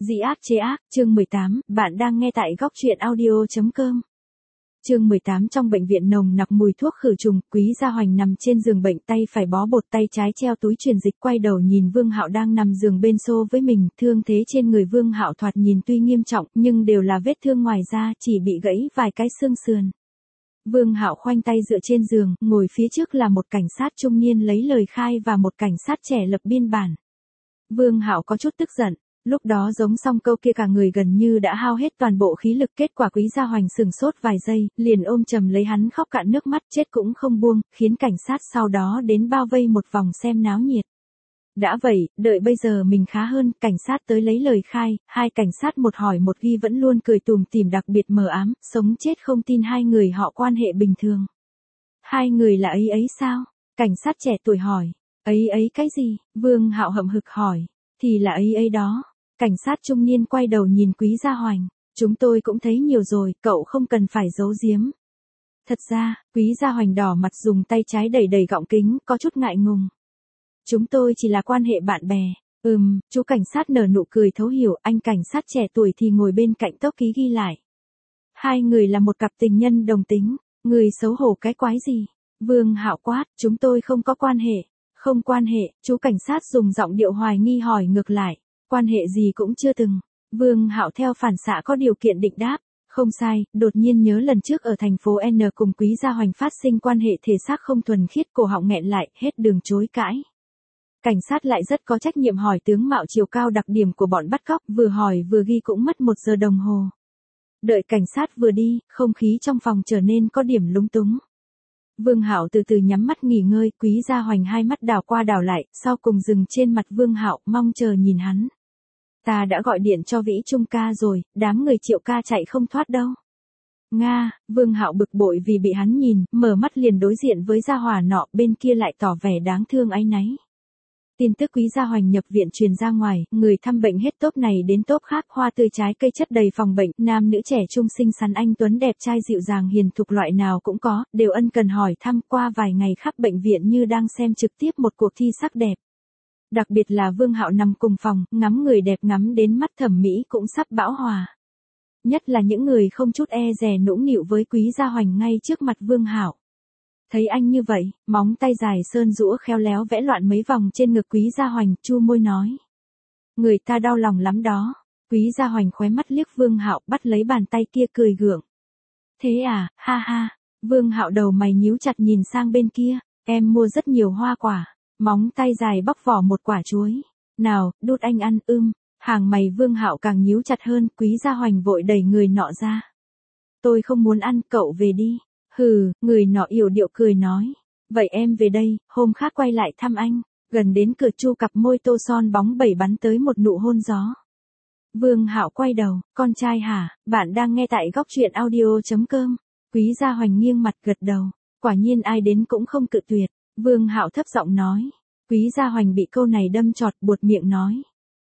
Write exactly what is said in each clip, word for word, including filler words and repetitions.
Dĩ ác chế ác, chương mười tám, bạn đang nghe tại góc truyện audio chấm com. Chương mười tám. Trong bệnh viện nồng nặc mùi thuốc khử trùng, Quý Gia Hoành nằm trên giường bệnh, tay phải bó bột, tay trái treo túi truyền dịch, quay đầu nhìn Vương Hạo đang nằm giường bên xô với mình, thương thế trên người Vương Hạo thoạt nhìn tuy nghiêm trọng, nhưng đều là vết thương ngoài da, chỉ bị gãy vài cái xương sườn. Vương Hạo khoanh tay dựa trên giường, ngồi phía trước là một cảnh sát trung niên lấy lời khai và một cảnh sát trẻ lập biên bản. Vương Hạo có chút tức giận. Lúc đó giống xong câu kia cả người gần như đã hao hết toàn bộ khí lực, kết quả Quý Gia Hoành sừng sốt vài giây, liền ôm chầm lấy hắn khóc cạn nước mắt, chết cũng không buông, khiến cảnh sát sau đó đến bao vây một vòng xem náo nhiệt. Đã vậy, đợi bây giờ mình khá hơn, cảnh sát tới lấy lời khai, hai cảnh sát một hỏi một ghi vẫn luôn cười tùm tìm đặc biệt mờ ám, sống chết không tin hai người họ quan hệ bình thường. Hai người là ấy ấy sao? Cảnh sát trẻ tuổi hỏi. Ấy ấy cái gì? Vương Hạo hậm hực hỏi. Thì là ấy ấy đó. Cảnh sát trung niên quay đầu nhìn Quý Gia Hoành. Chúng tôi cũng thấy nhiều rồi, cậu không cần phải giấu giếm. Thật ra, Quý Gia Hoành đỏ mặt dùng tay trái đẩy đẩy gọng kính, có chút ngại ngùng. Chúng tôi chỉ là quan hệ bạn bè. Ừm, chú cảnh sát nở nụ cười thấu hiểu, anh cảnh sát trẻ tuổi thì ngồi bên cạnh tốc ký ghi lại. Hai người là một cặp tình nhân đồng tính, người xấu hổ cái quái gì? Vương Hạo quát, chúng tôi không có quan hệ. Không quan hệ, chú cảnh sát dùng giọng điệu hoài nghi hỏi ngược lại. Quan hệ gì cũng chưa từng. Vương Hạo theo phản xạ có điều kiện định đáp. Không sai, đột nhiên nhớ lần trước ở thành phố N cùng Quý Gia Hoành phát sinh quan hệ thể xác không thuần khiết, cổ họng nghẹn lại, hết đường chối cãi. Cảnh sát lại rất có trách nhiệm hỏi tướng mạo chiều cao đặc điểm của bọn bắt cóc, vừa hỏi vừa ghi cũng mất một giờ đồng hồ. Đợi cảnh sát vừa đi, không khí trong phòng trở nên có điểm lúng túng. Vương Hạo từ từ nhắm mắt nghỉ ngơi, Quý Gia Hoành hai mắt đảo qua đảo lại, sau cùng dừng trên mặt Vương Hạo, mong chờ nhìn hắn. Ta đã gọi điện cho Vĩ Trung ca rồi, đám người Triệu ca chạy không thoát đâu. Nga, Vương Hạo bực bội vì bị hắn nhìn, mở mắt liền đối diện với gia hỏa nọ, bên kia lại tỏ vẻ đáng thương áy náy. Tin tức Quý Gia Hoành nhập viện truyền ra ngoài, người thăm bệnh hết tốp này đến tốp khác, hoa tươi trái cây chất đầy phòng bệnh, nam nữ trẻ trung xinh xắn anh tuấn đẹp trai dịu dàng hiền thục loại nào cũng có, đều ân cần hỏi thăm. Qua vài ngày khắp bệnh viện như đang xem trực tiếp một cuộc thi sắc đẹp. Đặc biệt là Vương Hạo nằm cùng phòng, ngắm người đẹp ngắm đến mắt thẩm mỹ cũng sắp bão hòa. Nhất là những người không chút e dè nũng nịu với Quý Gia Hoành ngay trước mặt Vương Hạo. Thấy anh như vậy, móng tay dài sơn rũa khéo léo vẽ loạn mấy vòng trên ngực Quý Gia Hoành, chu môi nói. Người ta đau lòng lắm đó. Quý Gia Hoành khóe mắt liếc Vương Hạo, bắt lấy bàn tay kia cười gượng. Thế à, ha ha. Vương Hạo đầu mày nhíu chặt nhìn sang bên kia, em mua rất nhiều hoa quả. Móng tay dài bóc vỏ một quả chuối. Nào, đút anh ăn, ưm. Hàng mày Vương Hạo càng nhíu chặt hơn, Quý Gia Hoành vội đẩy người nọ ra. Tôi không muốn ăn, cậu về đi. Hừ, người nọ yểu điệu cười nói. Vậy em về đây, hôm khác quay lại thăm anh. Gần đến cửa chu cặp môi tô son bóng bẩy bắn tới một nụ hôn gió. Vương Hạo quay đầu, con trai hả, bạn đang nghe tại góc truyện audio chấm com. Quý Gia Hoành nghiêng mặt gật đầu. Quả nhiên ai đến cũng không cự tuyệt. Vương Hạo thấp giọng nói. Quý Gia Hoành bị câu này đâm chọt, buột miệng nói.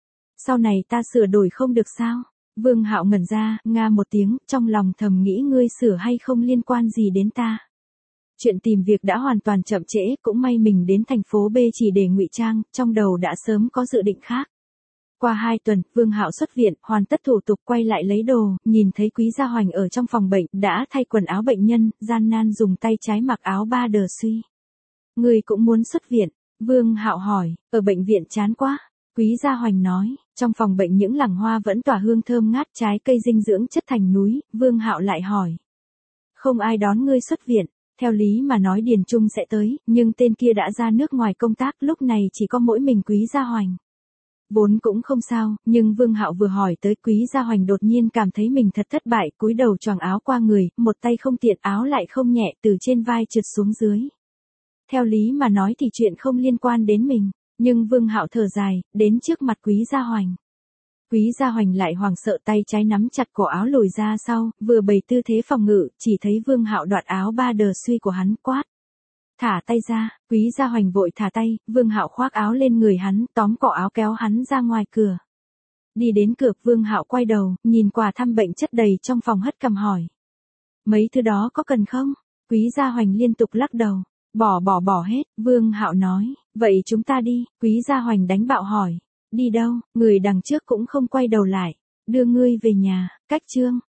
Sau này ta sửa đổi không được sao? Vương Hạo ngẩn ra, nga một tiếng, trong lòng thầm nghĩ ngươi sửa hay không liên quan gì đến ta. Chuyện tìm việc đã hoàn toàn chậm trễ, cũng may mình đến thành phố B chỉ để ngụy trang, trong đầu đã sớm có dự định khác. Qua hai tuần, Vương Hạo xuất viện, hoàn tất thủ tục quay lại lấy đồ, nhìn thấy Quý Gia Hoành ở trong phòng bệnh, đã thay quần áo bệnh nhân, gian nan dùng tay trái mặc áo ba đờ suy. Ngươi cũng muốn xuất viện? Vương Hạo hỏi, ở bệnh viện chán quá. Quý Gia Hoành nói, trong phòng bệnh những làng hoa vẫn tỏa hương thơm ngát, trái cây dinh dưỡng chất thành núi. Vương Hạo lại hỏi, không ai đón ngươi xuất viện? Theo lý mà nói Điền Trung sẽ tới, nhưng tên kia đã ra nước ngoài công tác, lúc này chỉ có mỗi mình Quý Gia Hoành. Vốn cũng không sao, nhưng Vương Hạo vừa hỏi tới, Quý Gia Hoành đột nhiên cảm thấy mình thật thất bại, cúi đầu choàng áo qua người, một tay không tiện, áo lại không nhẹ, từ trên vai trượt xuống dưới. Theo lý mà nói thì chuyện không liên quan đến mình, nhưng Vương Hạo thở dài, đến trước mặt Quý Gia Hoành. Quý Gia Hoành lại hoảng sợ, tay trái nắm chặt cổ áo lùi ra sau, vừa bày tư thế phòng ngự, chỉ thấy Vương Hạo đoạt áo ba đờ suy của hắn, quát. Thả tay ra. Quý Gia Hoành vội thả tay, Vương Hạo khoác áo lên người hắn, tóm cổ áo kéo hắn ra ngoài cửa. Đi đến cửa, Vương Hạo quay đầu, nhìn quà thăm bệnh chất đầy trong phòng, hất cằm hỏi. Mấy thứ đó có cần không? Quý Gia Hoành liên tục lắc đầu. Bỏ bỏ bỏ hết, Vương Hạo nói. Vậy chúng ta đi. Quý Gia Hoành đánh bạo hỏi. Đi đâu, người đằng trước cũng không quay đầu lại. Đưa ngươi về nhà, cách chương.